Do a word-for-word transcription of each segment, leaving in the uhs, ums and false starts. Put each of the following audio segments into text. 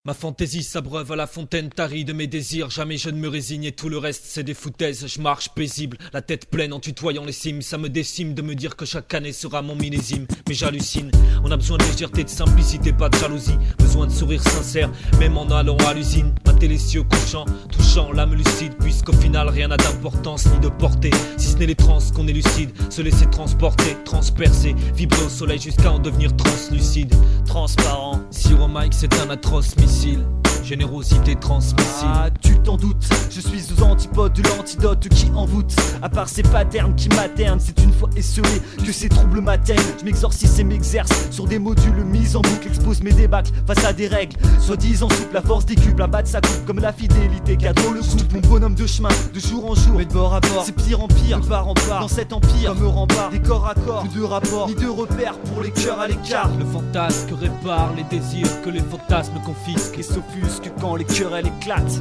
Ma fantaisie s'abreuve à la fontaine tarie de mes désirs. Jamais je ne me résigne et tout le reste c'est des foutaises. Je marche paisible, la tête pleine en tutoyant les cimes. Ça me décime de me dire que chaque année sera mon millésime. Mais j'hallucine, on a besoin de légèreté, de simplicité, pas de jalousie. Besoin de sourire sincère, même en allant à l'usine. Mater les cieux couchants, touchant l'âme lucide. Puisqu'au final rien n'a d'importance ni de portée. Si ce n'est les trans qu'on élucide, se laisser transporter, transpercer, vibrer au soleil jusqu'à en devenir translucide. Transparent, si au mic c'est un atroce missile. Générosité transmissible. Ah, tu t'en doutes, je suis aux antipodes de l'antidote qui envoûte. À part ces patterns qui maternent, c'est une fois esselé que ces troubles m'atteignent. Je m'exorcise et m'exerce sur des modules mis en boucle. Expose mes débâcles face à des règles soi-disant souple. La force décuple, la batte sa coupe comme la fidélité cadre le couple. Mon bonhomme de chemin, de jour en jour, mais de bord à bord, c'est pire en pire, de part en part. Dans cet empire, comme rempart, des corps à corps, plus de rapports, ni de repères pour les cœurs à l'écart. Le fantasme répare les désirs que les fantasmes confisquent et s'offusque quand les querelles éclatent.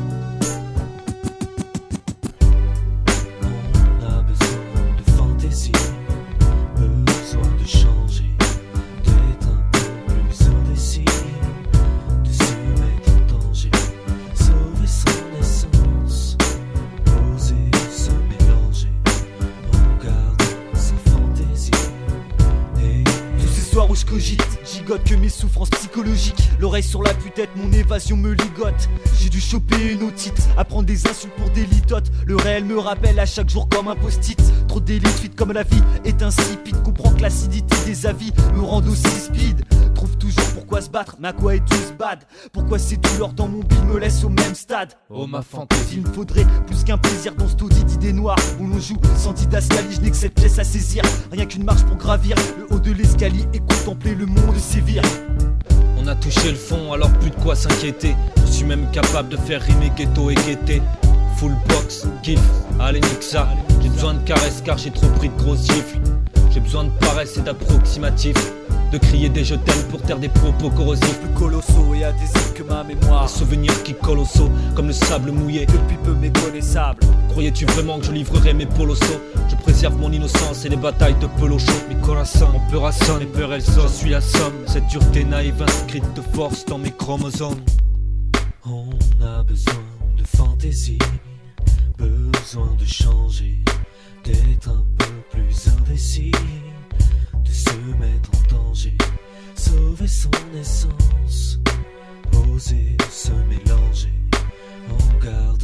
On a besoin de fantaisie, besoin de changer, d'être un peu plus indécis, de se mettre en danger, sauver son essence, oser se mélanger, on garde sa fantaisie. Et tous ces soirs où je cogite, gigote que mes souffrances psychologiques. L'oreille sur la putette, mon évasion me ligote. J'ai dû choper une otite, apprendre des insultes pour des litotes. Le réel me rappelle à chaque jour comme un post-it. Trop d'élite, vite comme la vie est insipide. Comprends que l'acidité des avis me rend aussi speed. Trouve toujours pourquoi se battre, mais à quoi est tout ce bad. Pourquoi ces douleurs dans mon bide me laissent au même stade. Oh ma fantaisie, il me faudrait plus qu'un plaisir dans ce taudis d'idées noires où l'on joue sans didascalie, je n'ai que cette pièce à saisir. Rien qu'une marche pour gravir le haut de l'escalier et contempler le monde sévir. On a touché le fond, alors plus de quoi s'inquiéter. Je suis même capable de faire rimer ghetto et gaieté. Full box, kiff, allez nique ça. J'ai besoin de caresses car j'ai trop pris de gros gifles. J'ai besoin de paresse et d'approximatif. De crier des je t'aime pour taire des propos corrosifs. Plus colossaux et adhésifs que ma mémoire. Des souvenirs qui collent au seau, comme le sable mouillé. Depuis peu méconnaissable. Croyais-tu vraiment que je livrerais mes polosos? Je préserve mon innocence et les batailles de pelochon. Mes coraçons, mon peur assonne, mes peurs elles osent. Je suis la somme, cette dureté naïve inscrite de force dans mes chromosomes. on a besoin de fantaisie, besoin de changer, d'être un peu plus indécis, de se mettre en danger, sauver son essence, oser se mélanger, on garde